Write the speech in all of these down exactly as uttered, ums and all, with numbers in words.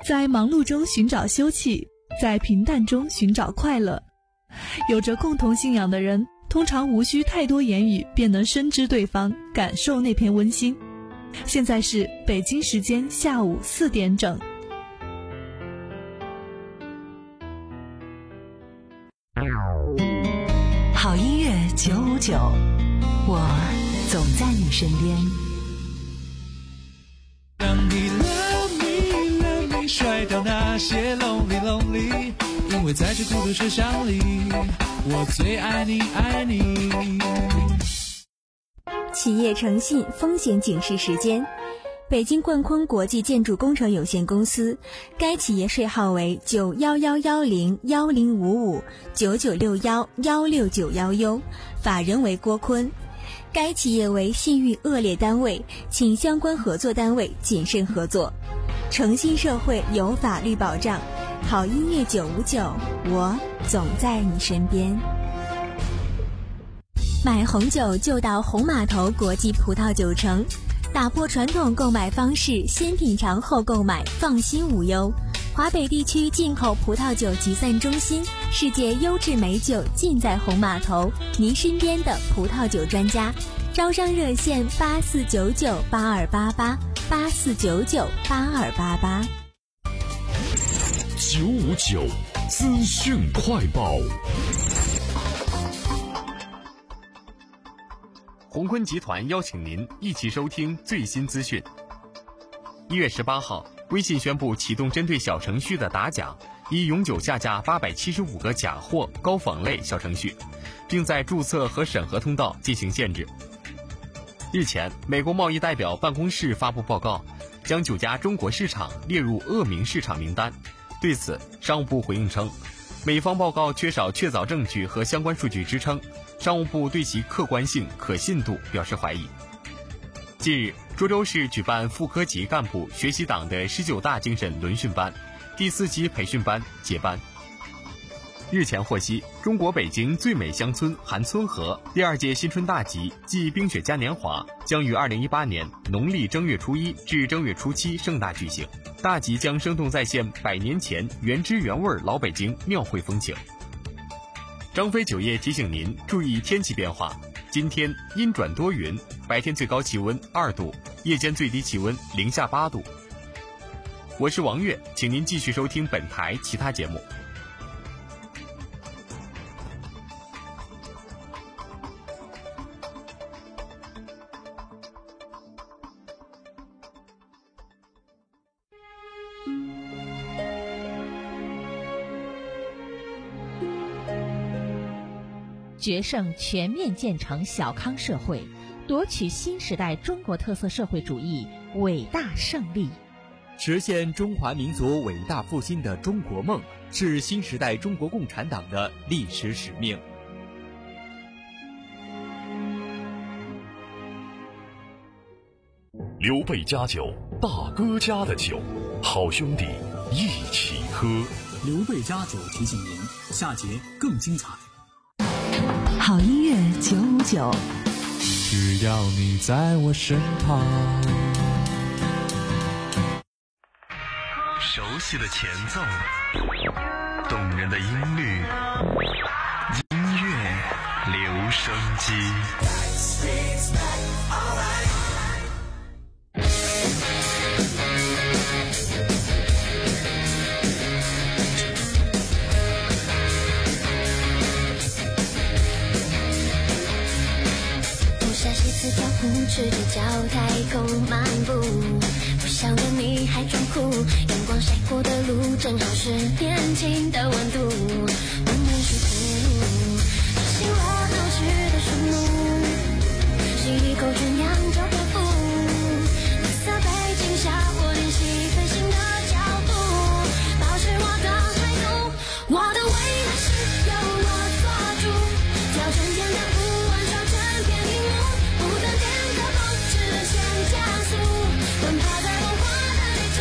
在忙碌中寻找休憩，在平淡中寻找快乐。有着共同信仰的人，通常无需太多言语便能深知对方，感受那片温馨。现在是北京时间下午四点整。 好音乐九五九，我总在你身边。 让你 love me love me 甩掉那些 lonely lonely， 因为在这孤独车厢里，我最爱你爱你。 企业诚信风险警示时间。北京冠坤国际建筑工程有限公司，该企业税号为九幺幺幺零幺零五五九九六幺幺六九幺 U， 法人为郭坤。该企业为信誉恶劣单位，请相关合作单位谨慎合作。诚信社会有法律保障，好音乐九五九，我总在你身边。买红酒就到红码头国际葡萄酒城，打破传统购买方式，先品尝后购买，放心无忧。华北地区进口葡萄酒集散中心，世界优质美酒尽在红码头，您身边的葡萄酒专家。招商热线八四九九八二八八八四九九八二八八。 九五九资讯快报。 鸿坤集团邀请您一起收听最新资讯。一月十八号，微信宣布启动针对小程序的打假，已永久下架八百七十五个假货高仿类小程序，并在注册和审核通道进行限制。日前，美国贸易代表办公室发布报告，将九家中国市场列入恶名市场名单。对此，商务部回应称，美方报告缺少确凿证据和相关数据支撑，商务部对其客观性、可信度表示怀疑。近日，涿州市举办副科级干部学习党的十九大精神轮训班，第四期培训班结班。日前获悉，中国北京最美乡村韩村河第二届新春大集暨冰雪嘉年华将于二零一八年农历正月初一至正月初七盛大举行。大集将生动再现百年前原汁原味老北京庙会风情。张飞酒业提醒您注意天气变化，今天阴转多云，白天最高气温二度，夜间最低气温零下八度。我是王悦，请您继续收听本台其他节目。 决胜全面建成小康社会，夺取新时代中国特色社会主义伟大胜利。 实现中华民族伟大复兴的中国梦，是新时代中国共产党的历史使命。 刘备家酒，大哥家的酒，好兄弟一起喝。 刘备家酒提醒您，下节更精彩。 好音乐九五九， 只要你在我身旁。 熟悉的前奏，动人的音律，音乐留声机。 赤着脚太空漫步，不晓得你还装酷，阳光晒过的路正好是年轻的温度，我们舒服，执行了闹市的树木，吸一口纯阳就恢复，绿色背景下我练习飞行的角度，保持我的态度，我的未来是由我做主，挑战天的不完成成片荧幕，不断颠倒不直线加速，奔跑在文化的地图。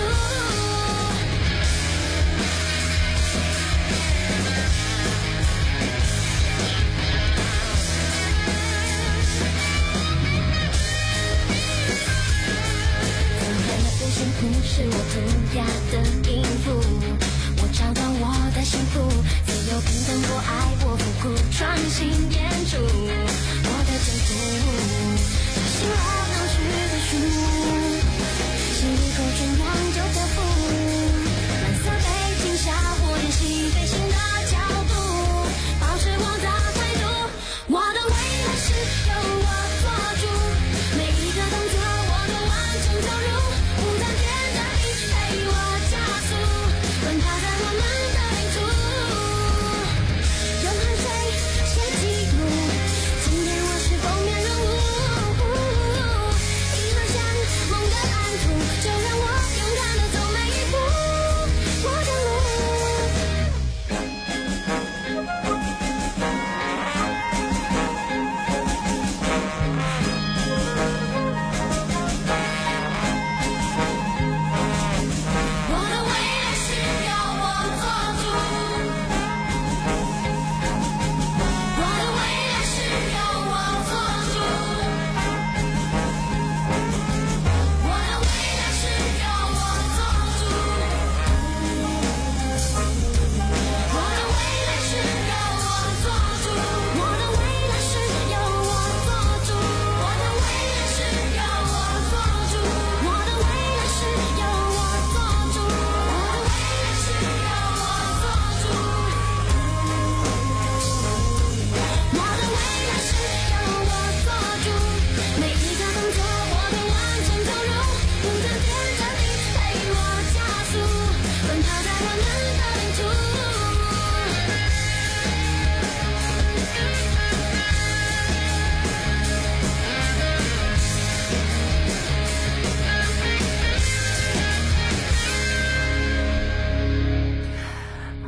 曾看到的辛苦是我涂鸦的影子，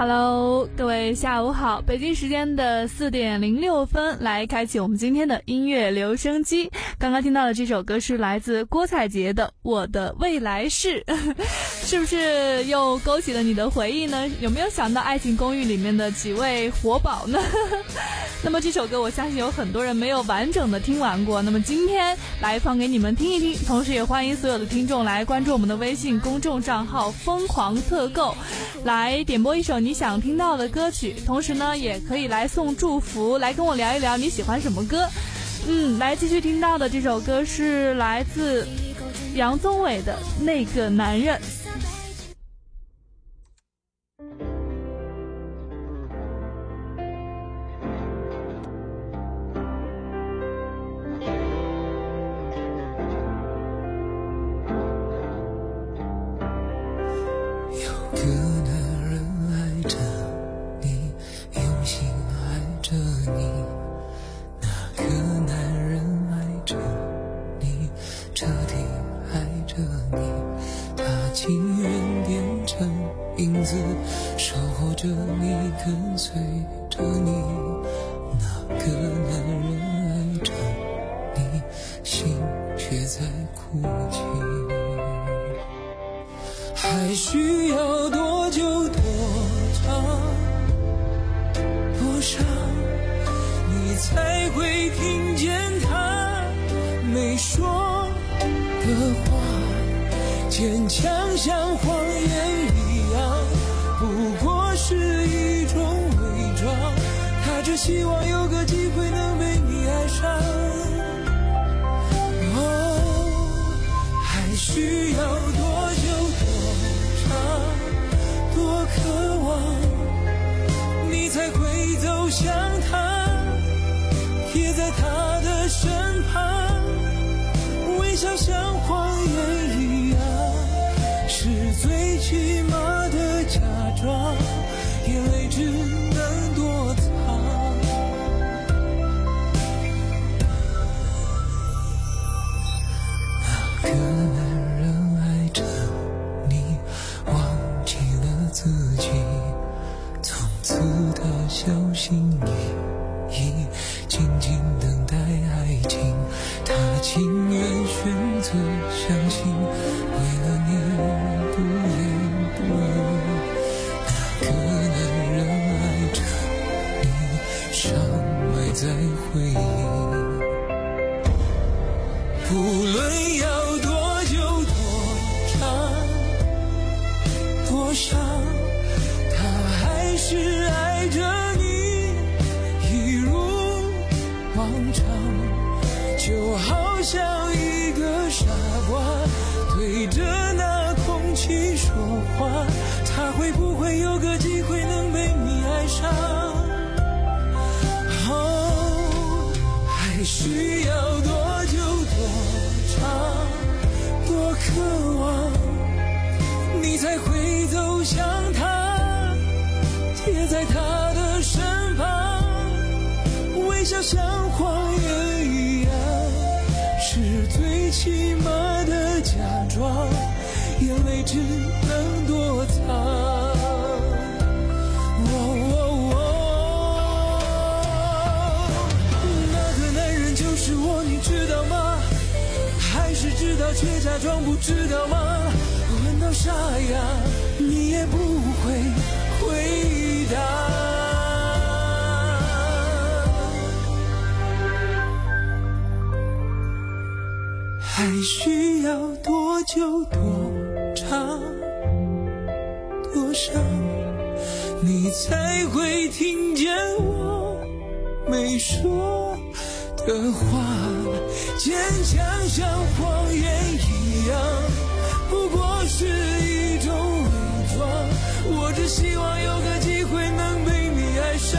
Hello， 各位下午好，北京时间的四点零六分，来开启我们今天的音乐留声机。刚刚听到的这首歌是来自郭采洁的《我的未来式》，是不是又勾起了你的回忆呢？有没有想到《爱情公寓》里面的几位活宝呢？那么这首歌我相信有很多人没有完整的听完过，那么今天来放给你们听一听，同时也欢迎所有的听众来关注我们的微信公众账号疯狂特购，来点播一首你想听到的歌曲，同时呢也可以来送祝福，来跟我聊一聊你喜欢什么歌。嗯，来继续听到的这首歌是来自杨宗纬的《那个男人》。 守候着你，跟随着你，那个男人爱着你，心却在哭泣。还需要多久多长多伤，你才会听见他没说的话，坚强像谎言一样，不过是一种伪装，他只希望有个机会能被你爱上。哦，还需要多久多长多渴望，你才会走向他，贴在他的身旁，微笑像谎言一样，是最起码的假装，眼泪只能躲藏。那个男人爱着你，忘记了自己，从此他小心翼翼，静静等待爱情，他情愿选择相信，为了你不言不语。那个男人爱着你，伤埋在回忆，不论要多久多长多伤，他还是爱着你，一如往常，就好像一个傻瓜对着那空气说话，他会不会有个机会能被你爱上？哦，还需要多久多长多渴望，你才会走向他，贴在他的身旁，微笑像谎言一样，是最起码的假装，眼泪只能躲藏。哦哦哦，那个男人就是我，你知道吗？还是知道却假装不知道吗？问到沙哑，你也不会回答。还需要多久多长多伤，你才会听见我没说的话，坚强像谎言一样，不过是一种伪装，我只希望有个机会能被你爱上。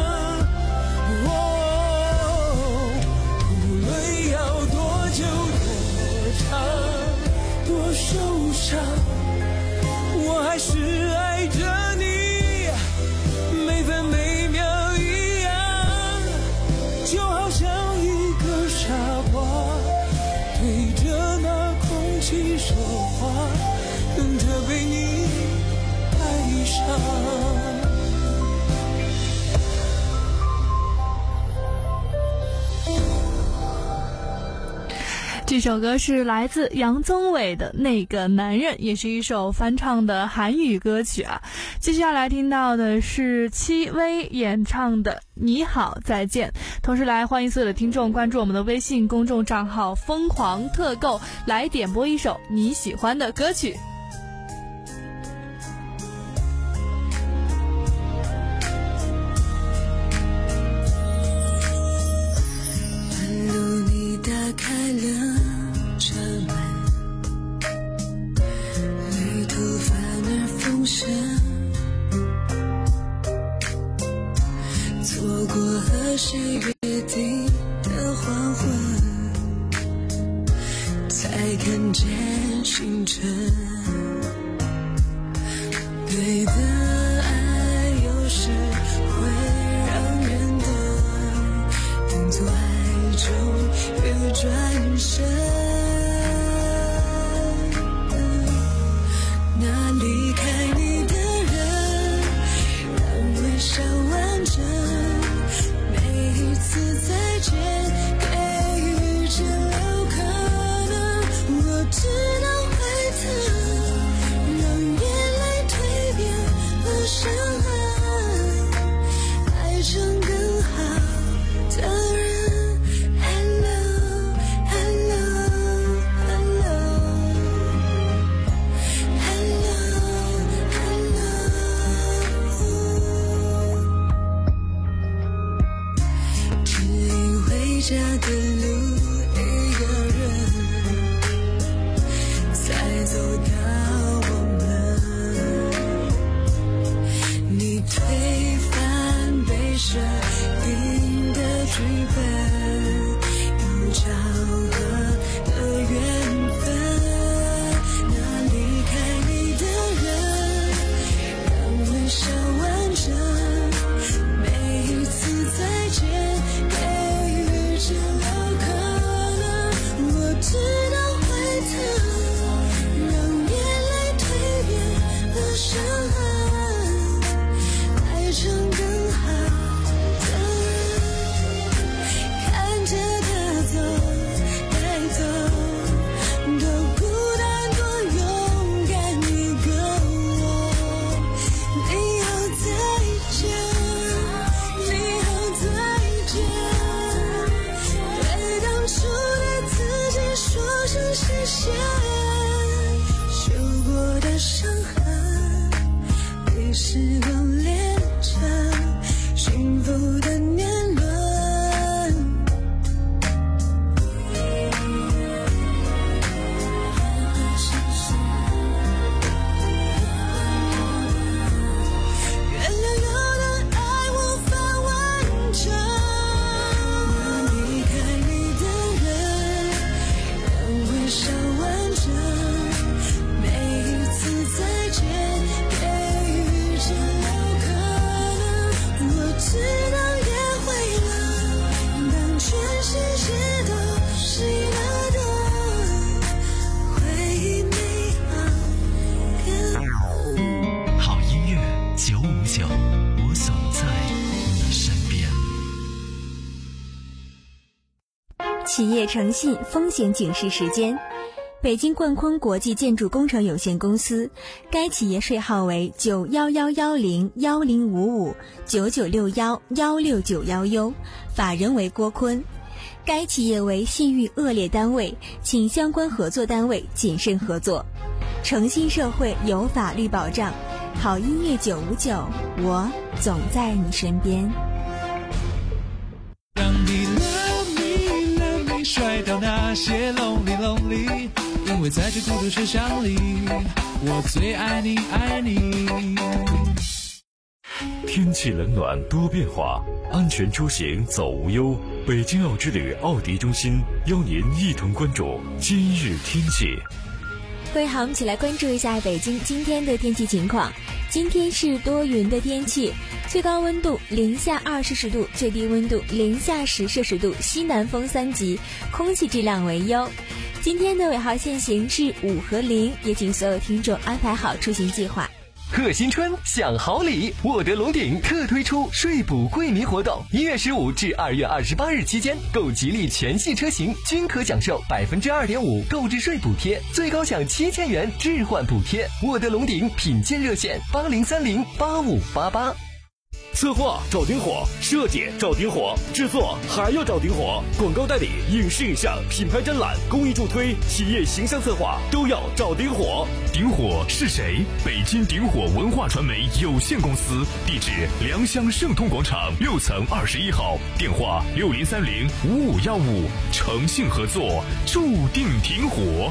受伤，我还是爱着你，每分每秒一样，就好像一个傻瓜对着那空气说话，等着被你爱上。 这首歌是来自杨宗纬的《那个男人》，也是一首翻唱的韩语歌曲啊。接下来听到的是戚薇演唱的《你好再见》。同时来欢迎所有的听众关注我们的微信公众账号疯狂特购，来点播一首你喜欢的歌曲。 开了车门，旅途反而丰盛，错过和谁约定的黄昏，才看见清晨。对的爱有时会让人的等错爱中欲转身，那离开你的人让微笑完整，每一次再见给予只有可能，我知道会疼，让眼泪蜕变了伤痕，爱成更好的人。家的路一个人才走到我们，你推翻被设定的剧本，有巧合的缘分，那离开你的人让微笑完整，每一次再见只有可能，我知道会疼，让眼泪蜕变了伤痕，爱成更好的人，看着他走带走，多孤单多勇敢一个我，你好再见，你好再见，说对自己说声谢谢，修过的伤痕被时光炼成幸福的年轮。原谅有的爱无法完成，离开你的微笑完整，每一次再见给予只有可能，我知道也会冷，当全世界都熄了灯，回忆美好更好音乐九五九，我总在你身边。 企业诚信风险警示时间。北京冠坤国际建筑工程有限公司，该企业税号为九幺幺幺零幺零五五九九六幺幺六九幺 U， 法人为郭坤。该企业为信誉恶劣单位，请相关合作单位谨慎合作。诚信社会有法律保障，好音乐九五九，我总在你身边。 甩掉那些 lonely lonely， 因为在这孤独车厢里，我最爱你爱你。 天气冷暖多变化，安全出行走无忧。北京奥之旅奥迪中心邀您一同关注今日天气。 各位好，我们一起来关注一下北京今天的天气情况。今天是多云的天气，最高温度零下二摄氏度，最低温度零下十摄氏度，西南风三级，空气质量为优。今天的尾号限行是五和零，也请所有听众安排好出行计划。 贺新春享好礼，沃德龙鼎特推出税补惠民活动，一月十五至二月二十八日期间，购吉利全系车型均可享受百分之二点五购置税补贴，最高享七千元置换补贴。沃德龙鼎品鉴热线八零三零八五八八。 策划找丁火，设计找丁火，制作还要找丁火，广告代理、影视影像、品牌展览、公益助推、企业形象策划都要找丁火。 丁火是谁？北京鼎火文化传媒有限公司，地址良乡盛通广场六层二十一号，电话六零三零五五幺五，诚信合作，注定挺火。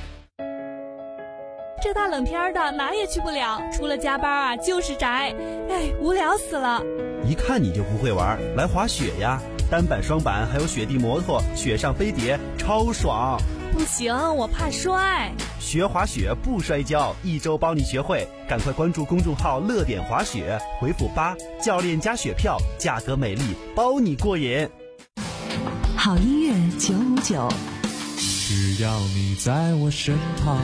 这大冷天的哪也去不了，除了加班啊就是宅，哎，无聊死了。 一看你就不会玩，来滑雪呀，单板双板还有雪地摩托，雪上飞碟超爽。 不行，我怕摔。 学滑雪不摔跤，一周帮你学会，赶快关注公众号乐点滑雪，回复八，教练加雪票，价格美丽，包你过瘾。 好音乐九五九， 只要你在我身旁，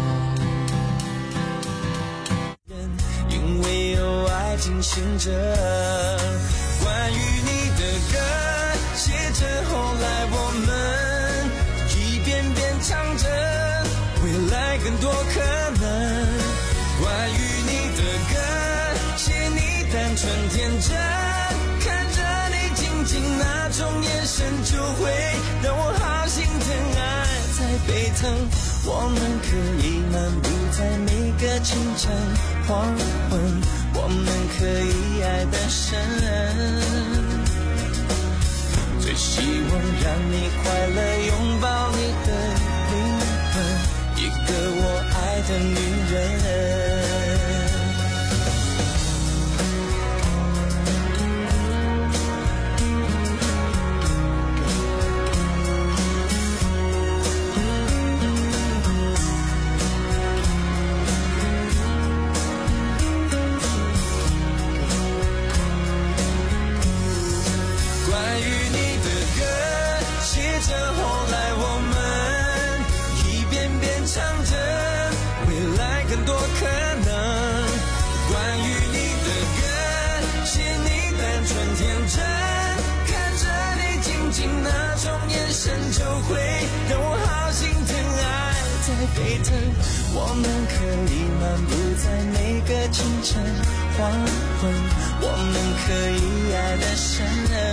因为有爱进行着，关于你的歌，写着后来我们一遍遍唱着，未来更多可能。关于你的歌，写你单纯天真，看着你静静那种眼神，就会让我好心疼，爱在沸腾。我们可以漫步在每个清晨黄昏，我们可以爱得深，最希望让你快乐，拥抱你的灵魂，一个我爱的女人。就会让我好心疼，爱在沸腾。我们可以漫步在每个清晨黄昏，我们可以爱得深，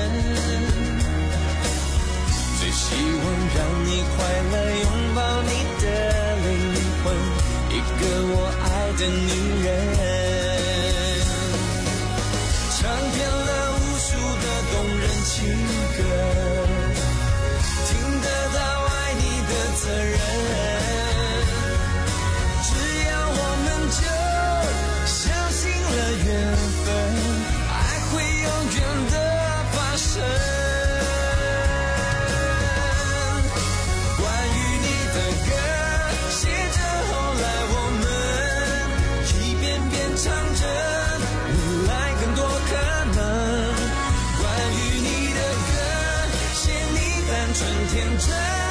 最希望让你快乐，拥抱你的灵魂，一个我爱的女人。唱遍了无数的动人情歌，责任，只要我们就相信了缘分，爱会永远的发生。关于你的歌，写着后来我们一遍遍唱着，未来更多可能。关于你的歌，写你单纯天真，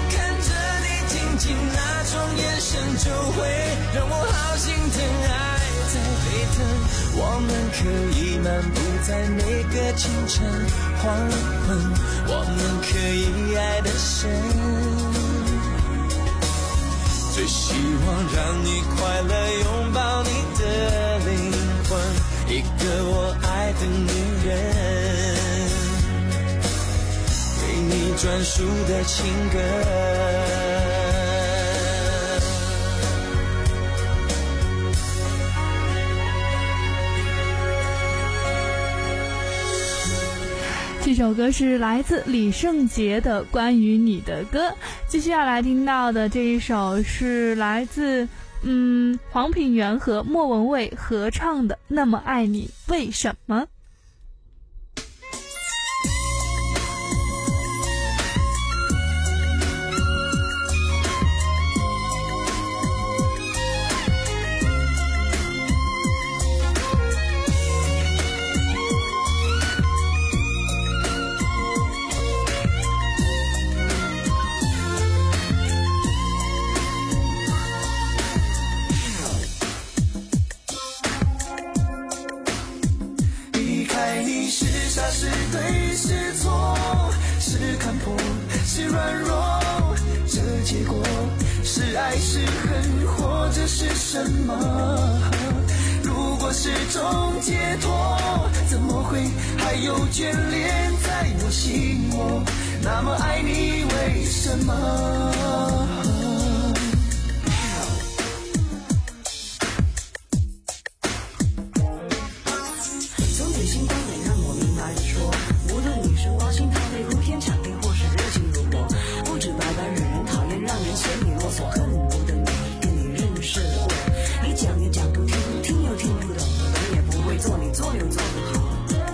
那种眼神就会让我好心疼，爱在沸腾。我们可以漫步在每个清晨黄昏，我们可以爱得深，最希望让你快乐，拥抱你的灵魂，一个我爱的女人，为你专属的情歌。 这首歌是来自李圣杰的《关于你的歌》。接下来听到的这一首是来自嗯黄品源和莫文蔚合唱的《那么爱你为什么》。 恨，或者是什么？如果是种解脱，怎么会还有眷恋在我心窝？那么爱你为什么？ 从你星光点让我明白的说，无论你是挖心掏肺呼天抢地，或是热情如火，不止白白惹人讨厌，让人嫌你啰嗦，恨不得每跟你认识过。你讲也讲不听，听又听不懂，懂也不会做，你做又做不好。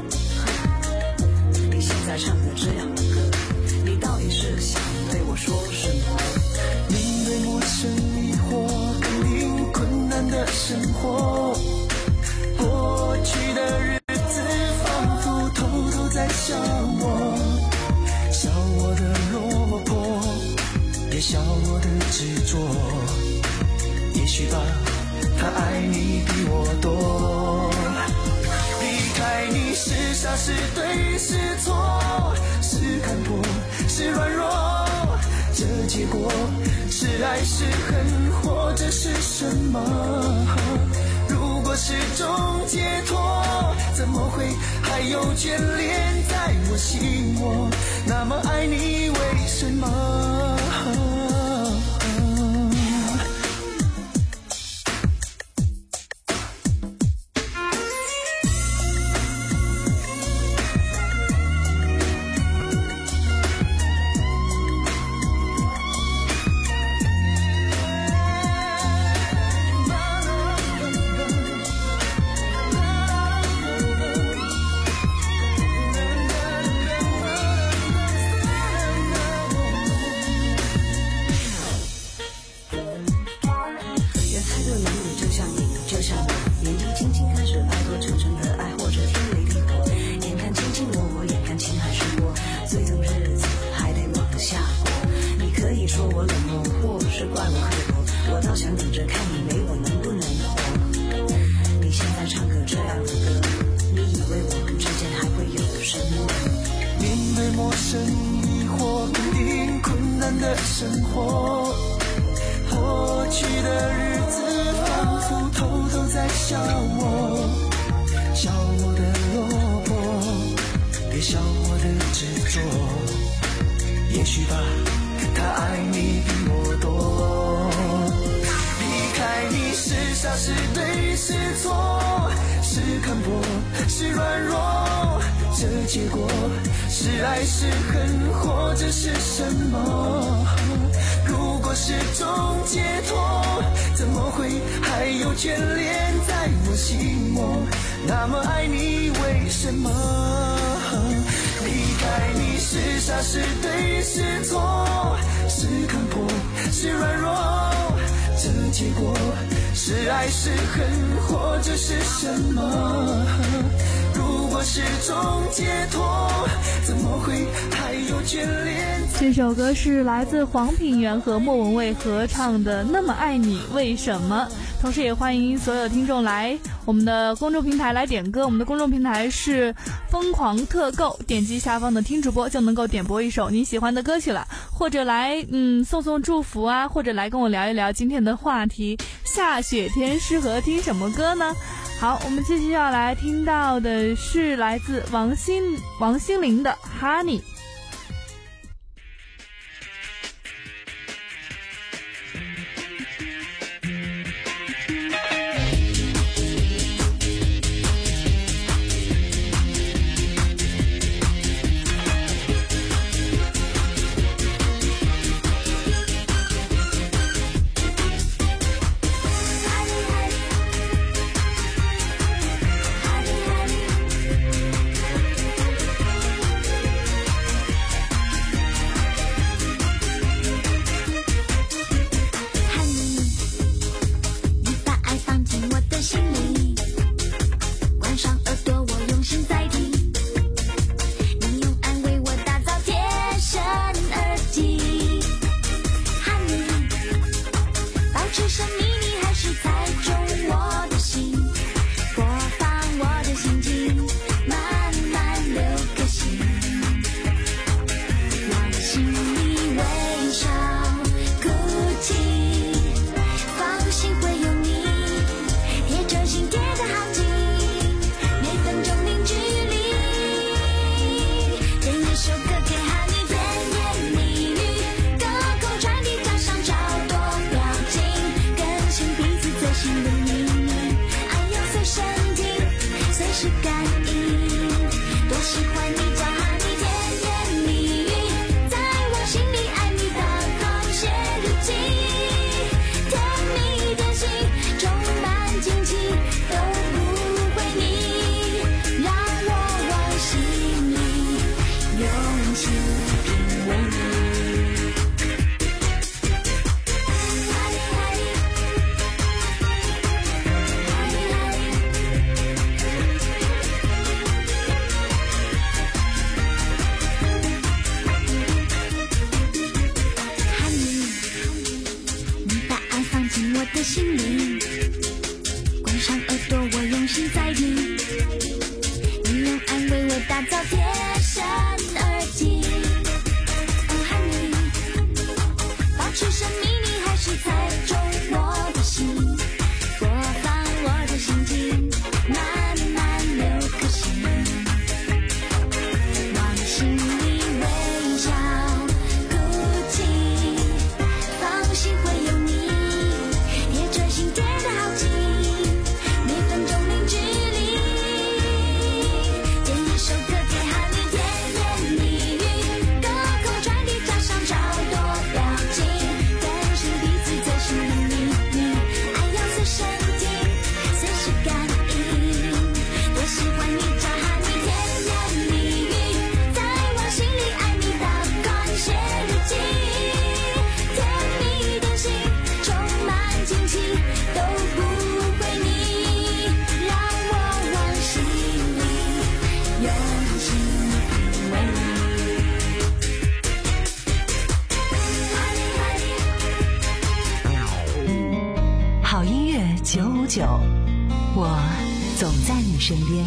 你现在唱的这样的歌，你到底是想对我说什么？ 面对陌生迷惑，肯定困难的生活，过去的日子仿佛偷偷在笑我，笑我的落魄，也笑我的执着。也许吧，他爱你比我多。离开你是傻是对是错，是看破是软弱，这结果是爱是恨，或者是什么？如果是种解脱，怎么会还有眷恋在我心窝？那么爱你为什么？结果是爱是恨，或者是什么？如果是种解脱，怎么会还有眷恋在我心窝？那么爱你为什么？离开你是傻是对是错，是看破是软弱，这结果是爱是恨，或者是什么？如果是种解脱，怎么会还有眷恋？ 这首歌是来自黄品源和莫文蔚合唱的《那么爱你为什么》。同时也欢迎所有听众来我们的公众平台来点歌，我们的公众平台是疯狂特购，点击下方的听主播就能够点播一首你喜欢的歌曲了，或者来嗯送送祝福啊，或者来跟我聊一聊今天的话题，下雪天适合听什么歌呢？好，我们继续要来听到的是来自王心王心凌的 Honey。 心里微笑，哭泣。 我的心里，关上耳朵我用心在听，你用安慰我打造贴身耳机。哦，Honey，保持神秘，你还是猜中我的心，播放我的心情，慢慢流颗心，往心里微笑哭泣，放心会有你，贴着心贴得好紧，每分钟零距离，剪一首歌给喊你，甜言蜜语，歌口传递加上超多表情，更是彼此最深的秘密，爱要随身听，随时感应，多喜欢你这喊你，甜言蜜语，在我心里爱你到光写日记，甜蜜的心充满惊奇，都不会腻，让我往心里用心品味。 好音乐九五九，我总在你身边。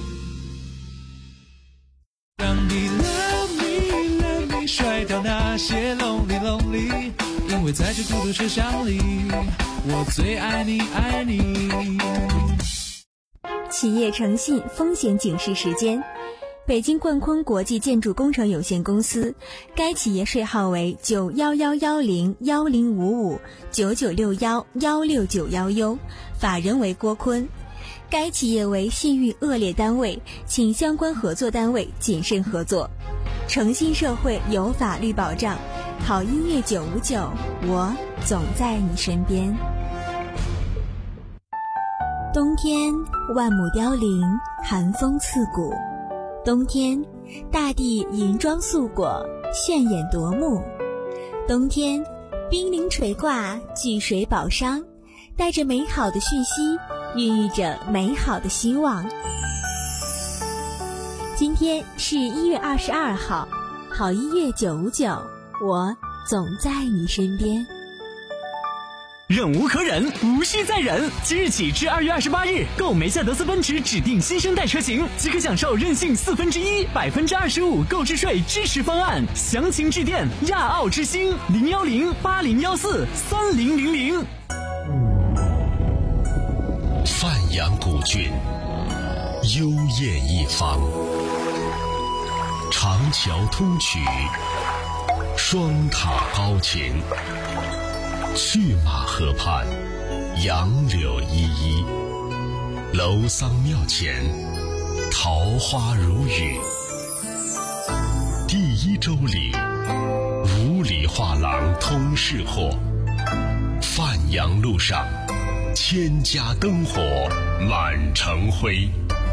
让你 love me love me 甩掉那些 lonely lonely， 因为在这孤独车厢里，我最爱你爱你。 企业诚信风险警示时间。北京冠坤国际建筑工程有限公司，该企业税号为九幺幺幺零幺零五五九九六幺幺六九幺 U， 法人为郭坤。该企业为信誉恶劣单位，请相关合作单位谨慎合作。诚信社会有法律保障，好音乐九五九，我总在你身边。冬天万亩凋零，寒风刺骨。冬天，大地银装素裹，炫眼夺目。冬天，冰凌垂挂，聚水宝商，带着美好的讯息，孕育着美好的希望。今天是一月二十二号，好音乐九五九，我总在你身边。 忍无可忍，无需再忍。即日起至二月二十八日，购梅赛德斯奔驰指定新生代车型，即可享受任性四分之一、百分之二十五购置税支持方案。详情致电亚奥之星零幺零八零幺四三零零零。 范阳古郡，幽艳一方，长桥通衢，双塔高擎。去马河畔，杨柳依依，楼桑庙前，桃花如雨。第一周里，五里画廊通市货，范阳路上，千家灯火满城辉。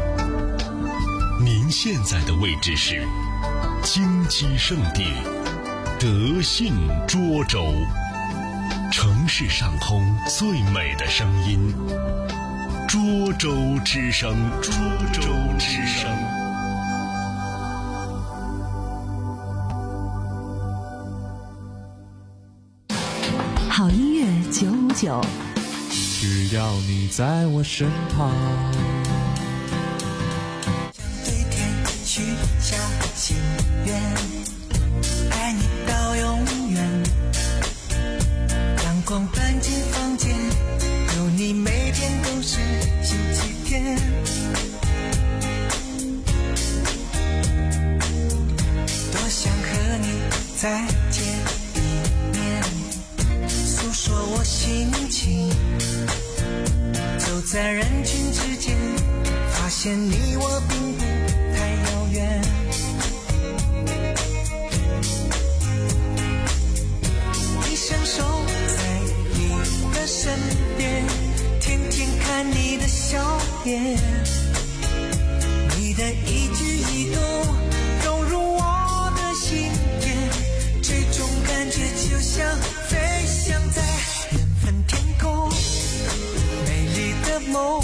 您现在的位置是金鸡圣地德信涿州。城市上空最美的声音，涿州之声，涿州之声。 好音乐九五九， 只要你在我身旁。 对天许下心愿，爱你到永远。阳光搬进房间，有你每天都是星期天。多想和你再见一面，诉说我心情。走在人群之间，发现你我并不太遥远。一伸手在你的身边，天天看你的笑脸，你的一举一动融入我的心田，这种感觉就像飞翔在缘分天空，美丽的梦，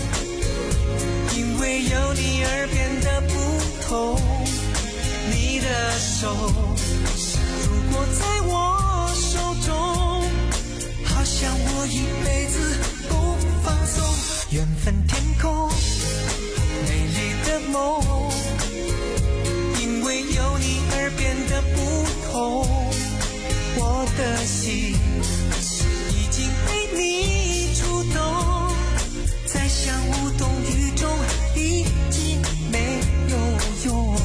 因为有你而变得不同。你的手如果在我手中，好像我一辈子不放松。缘分天空，美丽的梦，因为有你而变得不同。我的心已经被你触动，在想无动于衷，已经没有用。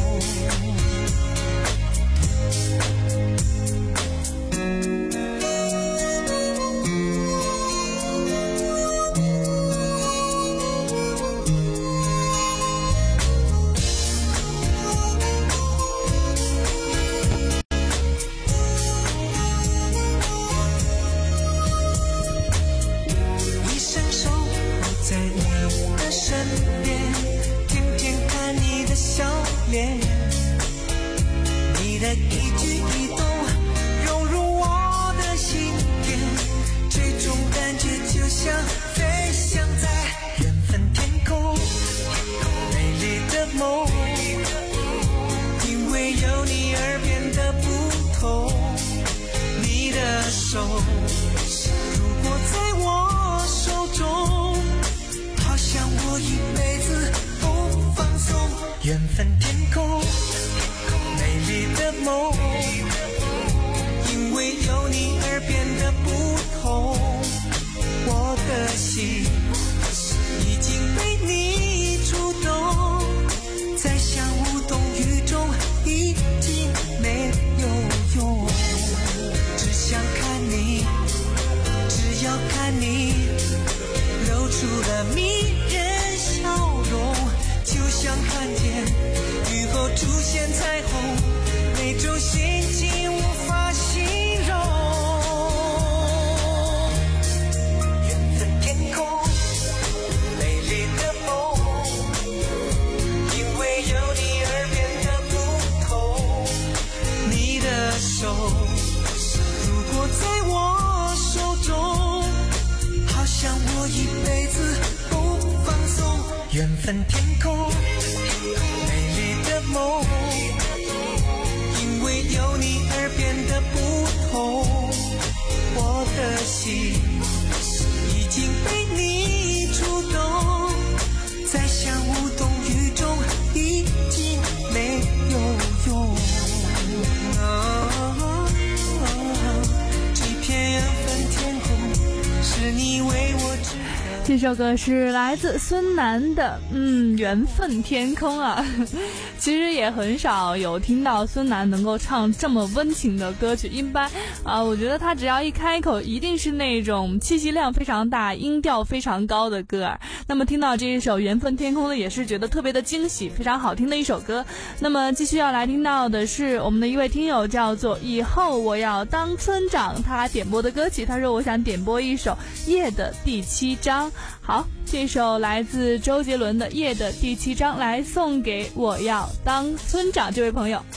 你的一举一动融入我的心田，这种感觉就像飞翔在缘分天空，美丽的梦，因为有你而变得不同。你的手如果在我手中，好像我一辈子不放松。缘分天空，美丽的梦，因为有你而变得不同。我的心已经被你触动，在想无动于衷，已经没有用。只想看你，只要看你露出了迷人笑容，就像看见雨后出现彩虹，那种心情无法形容。缘分天空，美丽的梦，因为有你而变得不同。你的手如果在我手中，好像我一辈子不放松。缘分天空，美丽的梦，因为有你而变得不同。我的心已经被你触动，在想无动于衷，已经没有用。哦，这片缘分天空，是你为我织的。 这首歌是来自孙楠的嗯缘分天空啊。其实也很少有听到孙楠能够唱这么温情的歌曲，一般啊、呃，我觉得他只要一开口一定是那种气息量非常大音调非常高的歌儿。那么听到这一首缘分天空呢，也是觉得特别的惊喜，非常好听的一首歌。那么继续要来听到的是我们的一位听友叫做以后我要当村长，他点播的歌曲，他说我想点播一首夜的第七章。好，这首来自周杰伦的夜的第七章来送给我要当村长这位朋友。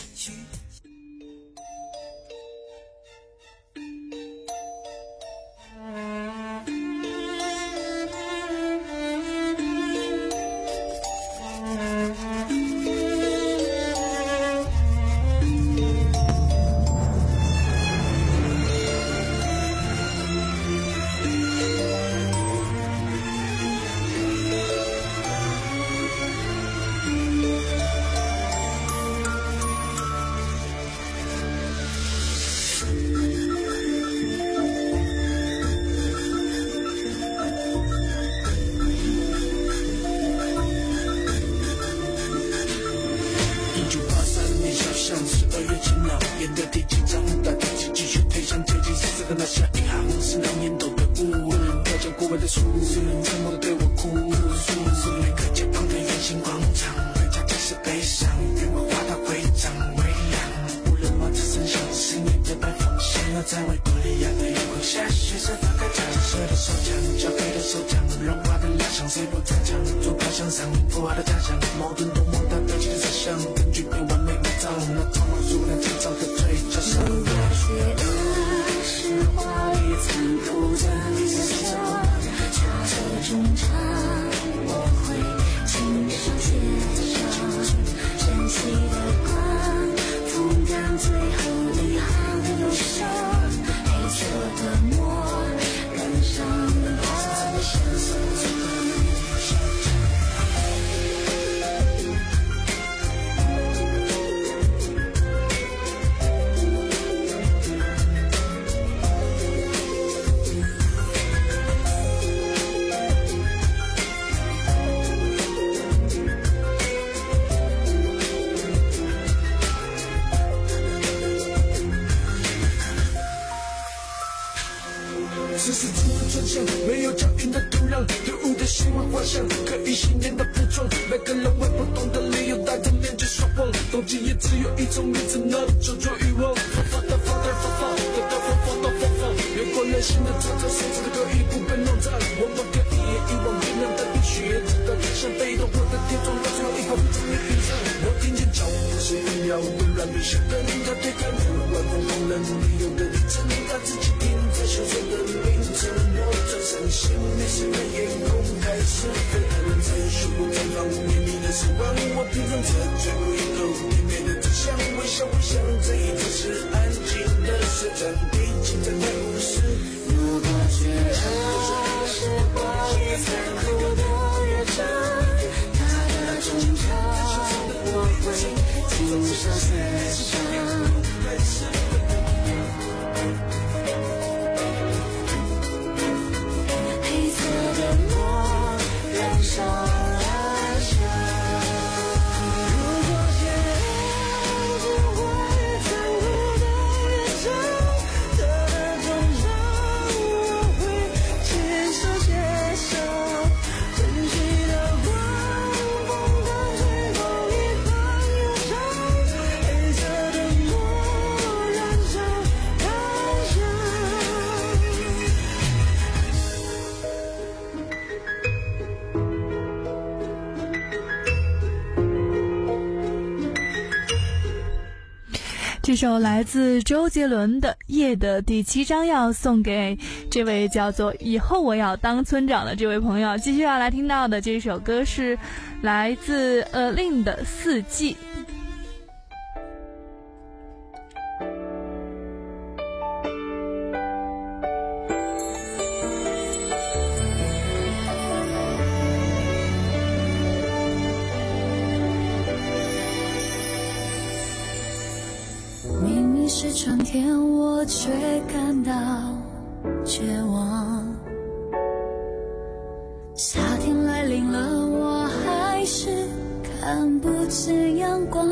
在维多利亚的阳光下，雪色打开彩色的手枪，交给的手掌，融化的蜡像，碎落在墙，坐靠墙上，破坏的家乡，矛盾多么大标记的思想，根据被完美伪造，那苍老数量制造的嘴角上。如果邪恶是华丽残酷的刺绣，下着中场，我会亲上雪上，晨曦的光，风干最后一行的优秀。黑色的墨，染上的希望幻想，可以信念的补充。每个人为不同的理由戴着面具说谎，动机也只有一种名字呢，叫做欲望。发发的发的发发，的的发发的发发，越过人性的tratra数字的可以不被弄脏。我们可以一眼一望月亮的地区，值得像被动或者跌撞，到最后一口不从你冰上。我听见脚步声音摇的乱鸣响灯，他对抗不管风风冷理由的地震，他自己停在小村的凌晨，我转身心内是的眼空开始飞腾，在胸部绽放绵密的希望。我品尝着最后一口甜美的真相，微笑微笑，这一刻是安静的生长，毕竟在太无视。如果觉得是过于残酷的日常，它的终场我会亲手写上。黑色的墨燃烧了伤。如果觉得是过于残酷的日常，它的终场我会亲手写上。晨曦的光，风的吹过一旁忧伤，黑色的墨燃烧燃烧。 这首来自周杰伦的《夜的第七章》要送给这位叫做以后我要当村长的这位朋友。继续要来听到的这首歌是来自呃令的《四季》。 明明是春天，我却感到绝望。夏天来临了，我还是看不见阳光。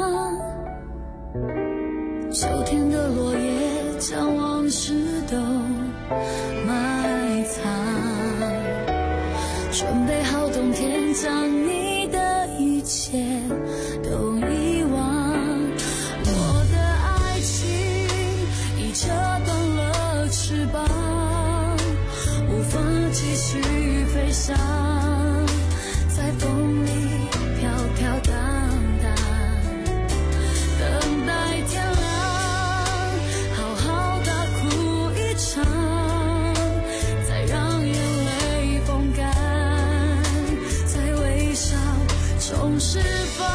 秋天的落叶将往事都埋藏，准备好冬天，将你的一切都遗忘。我的爱情已折断了翅膀，无法继续飞翔，在风里飘飘荡荡，等待天亮，好好大哭一场，再让眼泪风干，再微笑重释放。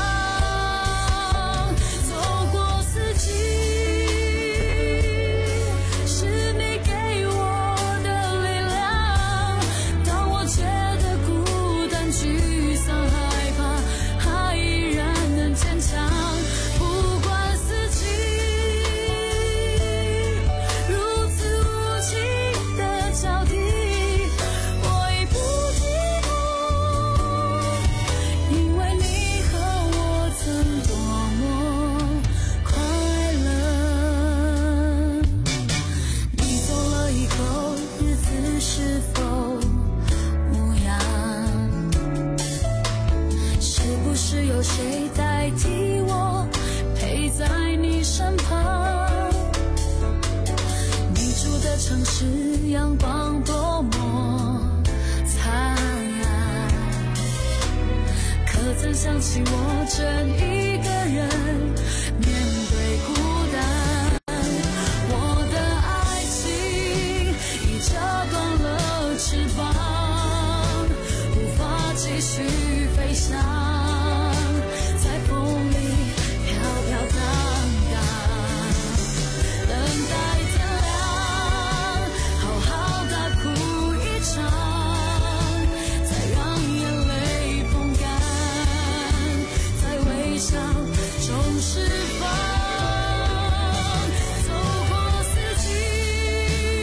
有谁代替我陪在你身旁？你住的城市阳光多么灿烂，可曾想起我真一个人面对孤单？我的爱情已折断了翅膀，无法继续飞翔。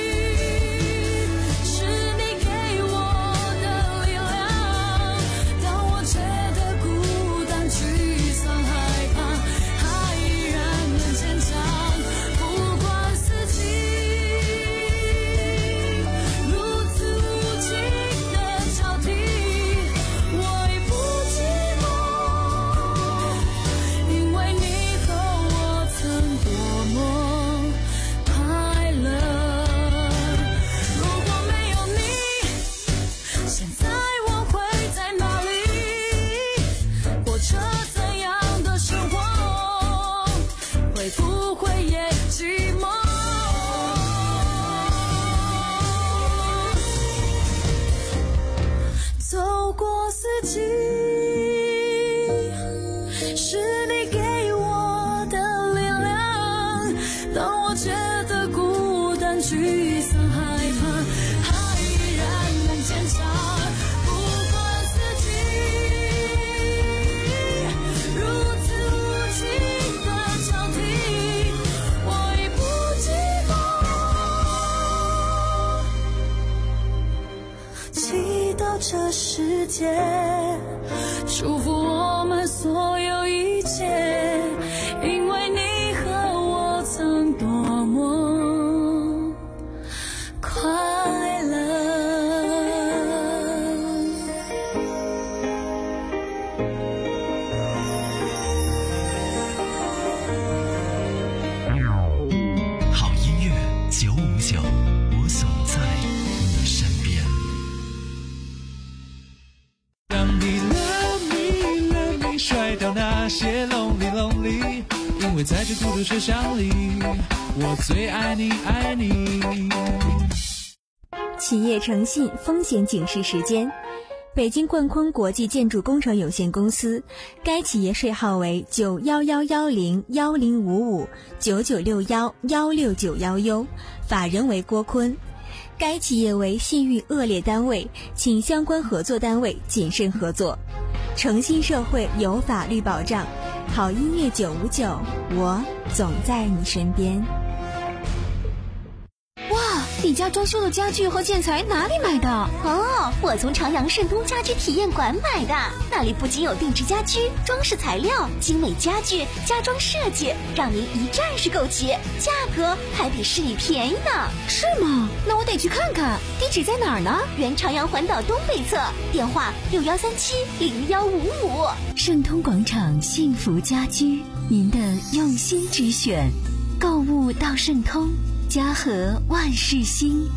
当这世界，祝福我们所有一切，因为你和我曾多么快乐。 好音乐九五九，我总在你身边。 让你 love me love me 甩掉那些 lonely lonely， 因为在这孤独车厢里，我最爱你爱你。 企业诚信风险警示时间。北京冠坤国际建筑工程有限公司，该企业税号为九幺幺幺零幺零五五九九六幺幺六九幺 U， 法人为郭坤。该企业为信誉恶劣单位，请相关合作单位谨慎合作。诚信社会有法律保障，好音乐九五九，我总在你身边。 哇，你家装修的家具和建材哪里买的？ 哦，我从长阳盛通家居体验馆买的，那里不仅有定制家居、装饰材料、精美家具、家装设计，让您一站式购齐，价格还比市里便宜呢。 是吗？那我得去看看。地址在哪儿呢？ 原长阳环岛东北侧，电话六幺三七零幺五五。 盛通广场幸福家居，您的用心之选，购物到盛通，家和万事兴。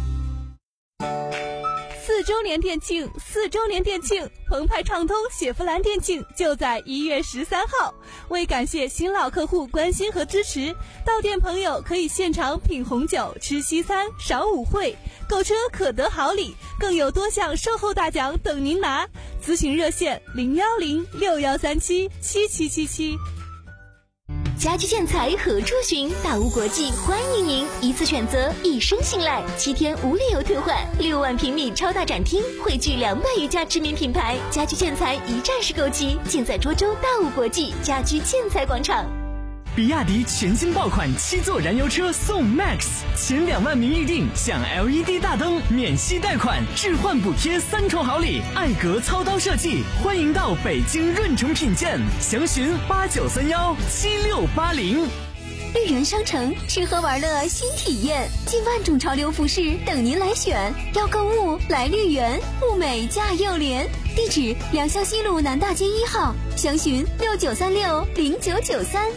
四周年店庆，四周年店庆，澎湃畅通雪佛兰店庆就在一月十三号。为感谢新老客户关心和支持，到店朋友可以现场品红酒、吃西餐、赏舞会，购车可得好礼，更有多项售后大奖等您拿。咨询热线零幺零六幺三七七七七七。 家居建材何处寻？大屋国际欢迎您，一次选择，一生信赖，七天无理由退换，六万平米超大展厅，汇聚两百余家知名品牌，家居建材一站式购齐，尽在涿州大屋国际家居建材广场。 比亚迪全新爆款七座燃油车送 Max， 前两万名预定享 L E D 大灯、免息贷款、置换补贴三重好礼，艾格操刀设计，欢迎到北京润城品鉴，详询八九三幺七六八零。 绿源商城，吃喝玩乐新体验，近万种潮流服饰等您来选。要购物来绿源，物美价又廉。地址：良乡西路南大街一号，详询六九三六零九九三。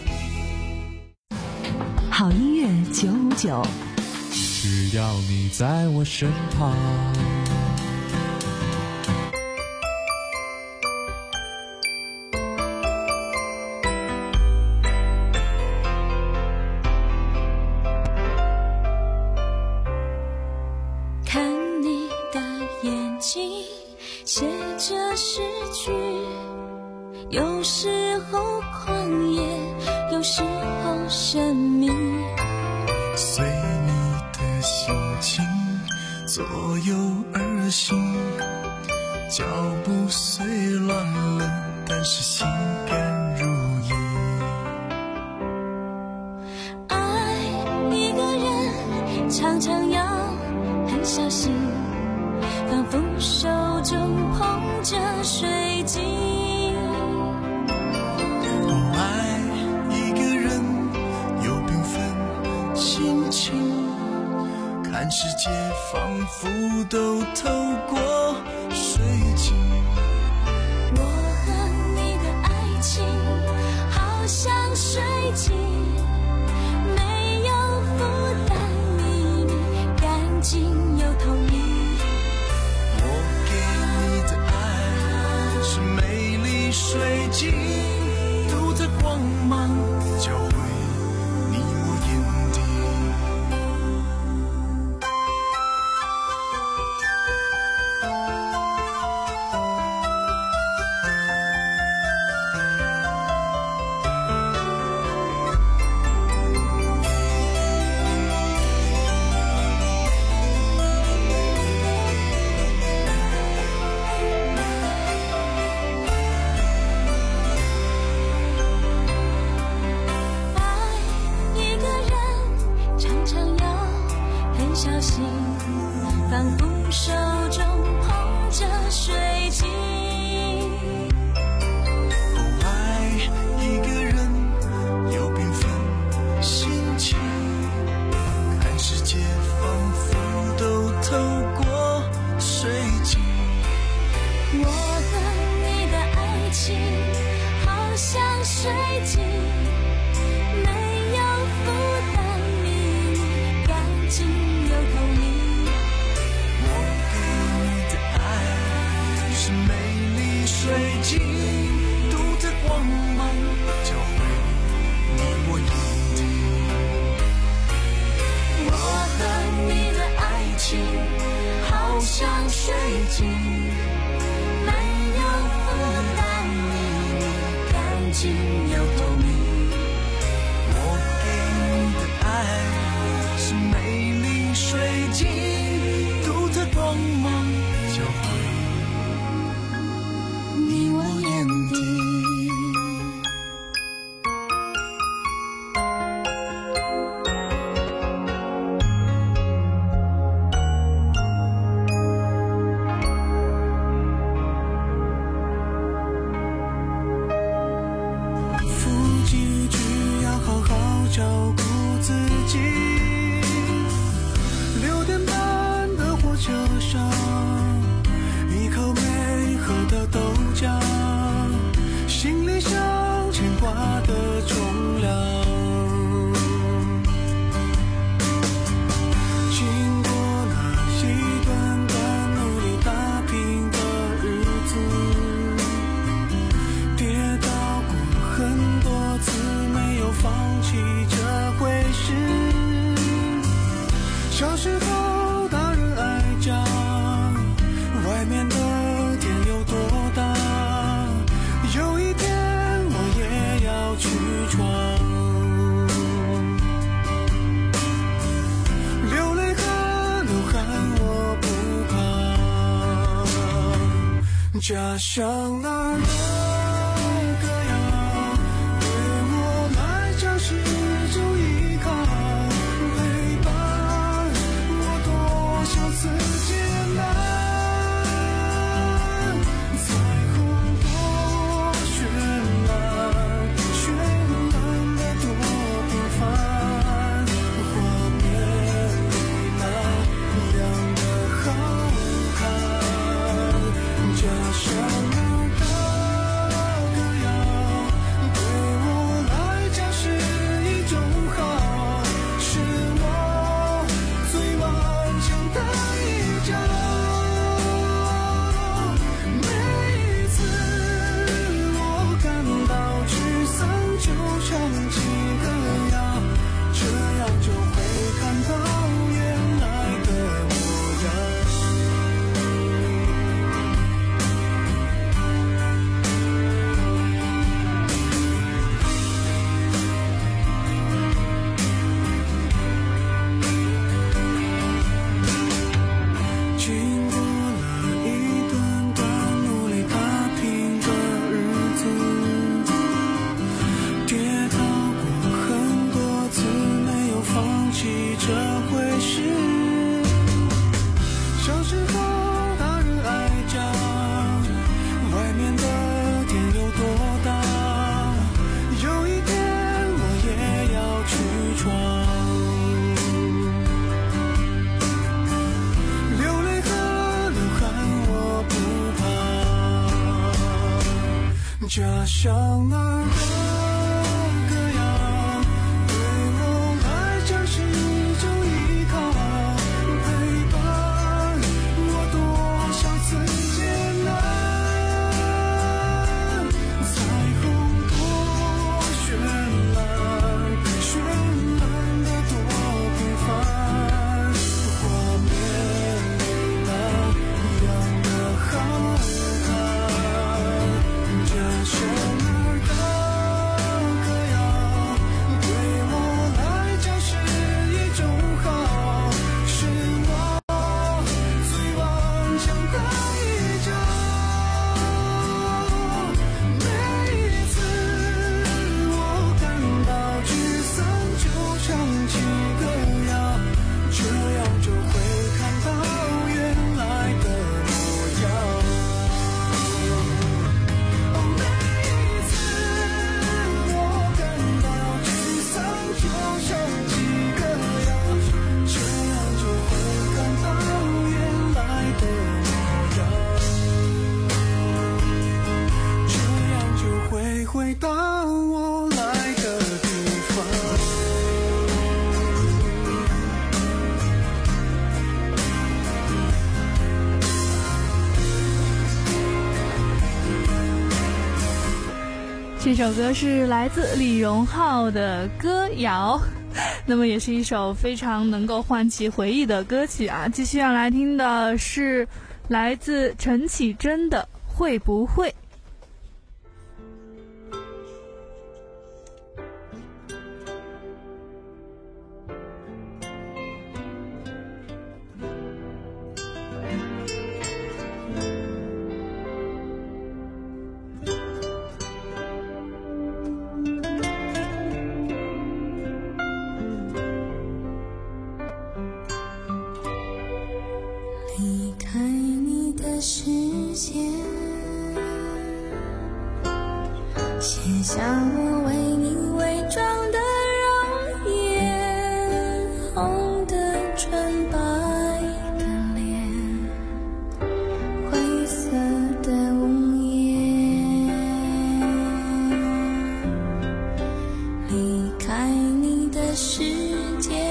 好音乐九五九， 只要你在我身旁。 看你的眼睛写着诗句，有时候狂野，有时候神秘， 随你的心情左右而行，脚步虽乱了，但是心甘如饴。 爱一个人常常要很小心，仿佛手中捧着水晶。 看世界仿佛都透过水晶。 我和你的爱情好像水晶，没有负担，秘密干净又透明。 我给你的爱是美丽水晶，都在光芒交汇你我眼底。 水晶，没有负担，你干净又透明。 我给你的爱是美丽水晶，独特光芒教会你我眼底。 我和你的爱情好像水晶，没有负担，你干净又透明。 我给你的爱是美丽水晶，独特光芒教会你我眼底。夫妻只要好好照顾自己，六点半的火车上，一口没喝的豆浆，行李箱牵挂的重量。经过那一段段努力打拼的日子，跌倒过很多次，没有放弃这回事。小时候大人爱讲，外面的天有多大，有一天我也要去闯。流泪和流汗我不怕，家乡那儿的歌谣对我来讲是一种依靠，陪伴我多少次艰难。彩虹多绚烂，绚烂的多平凡，画面里那样的好看。家乡那儿的歌谣对我来讲是一种好，是我最顽强的一角。每一次我感到沮丧，就唱起歌谣，这样就会看到原来的模样。经过了一段段努力打拼的日子，跌倒过很多次，没有放弃这回事。小时候大人爱讲，外面的天有多大，有一天我也要去闯。流泪和流汗我不怕，家乡那儿的歌谣对我来讲是一种依靠，陪伴我多少次艰难。彩虹多绚烂，绚烂的多平凡，画面里那样的好看。家乡那儿的这首歌是来自李荣浩的《歌谣》，那么也是一首非常能够唤起回忆的歌曲啊。继续要来听的是来自陈绮贞的《会不会》。 离开你的视线，写下我为你伪装的容颜，红的唇，白的脸，灰色的屋檐。离开你的世界，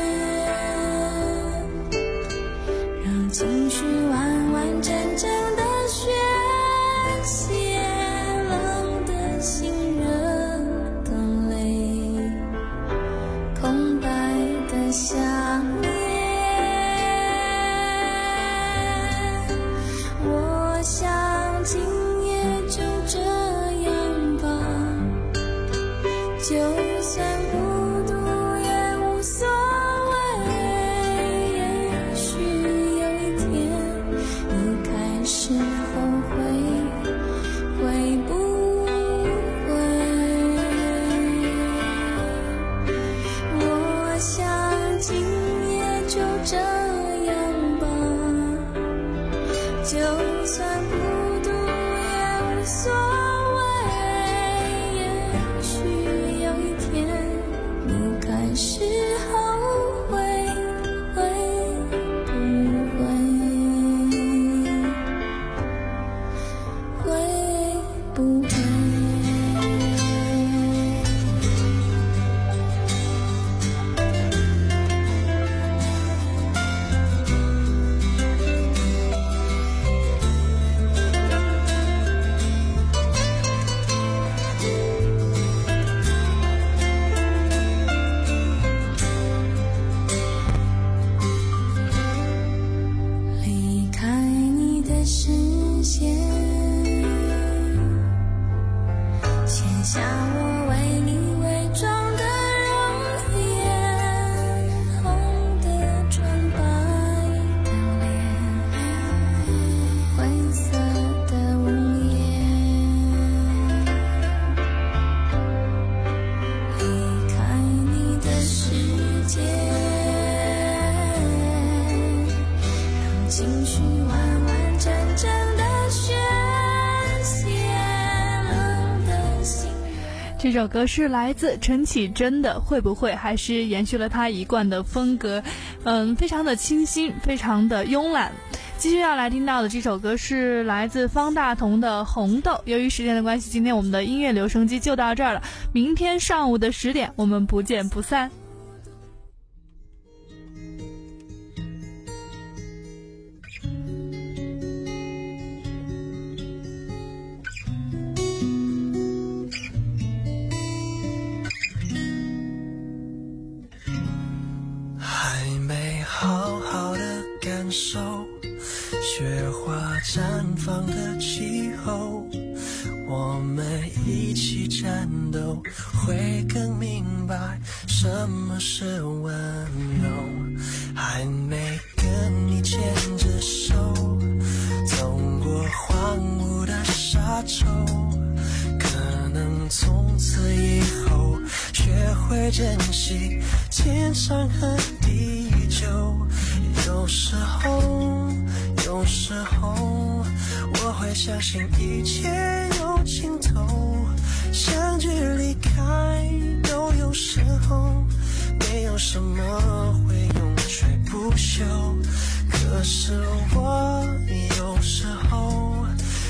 情绪完完整整的宣泄，冷的心热的泪，空白的想念。我想今夜就这样吧，就算孤独也无所谓。也许是后悔，会不会？我想今夜就这样吧，就算孤独也无所谓。也许有一天你开始后悔，会不会？会不会？离开你的视线，写下我为你伪装的容颜，红的唇，白的脸，灰色的屋檐。离开你的世界，让情绪完完整整的宣泄。 这首歌是来自陈绮贞的《会不会》，还是延续了她一贯的风格，嗯，非常的清新，非常的慵懒。继续要来听到的这首歌是来自方大同的《红豆》。由于时间的关系，今天我们的音乐留声机就到这儿了，明天上午的十点我们不见不散。 还没好好的感受雪花绽放的气候，我们一起战斗，会更明白什么是温柔。还没跟你牵着手走过荒芜的沙洲，可能从此以后学会珍惜天长和地久。有时候有时候我会相信一切有尽头，相聚离开都有时候，没有什么会永垂不朽。可是我有时候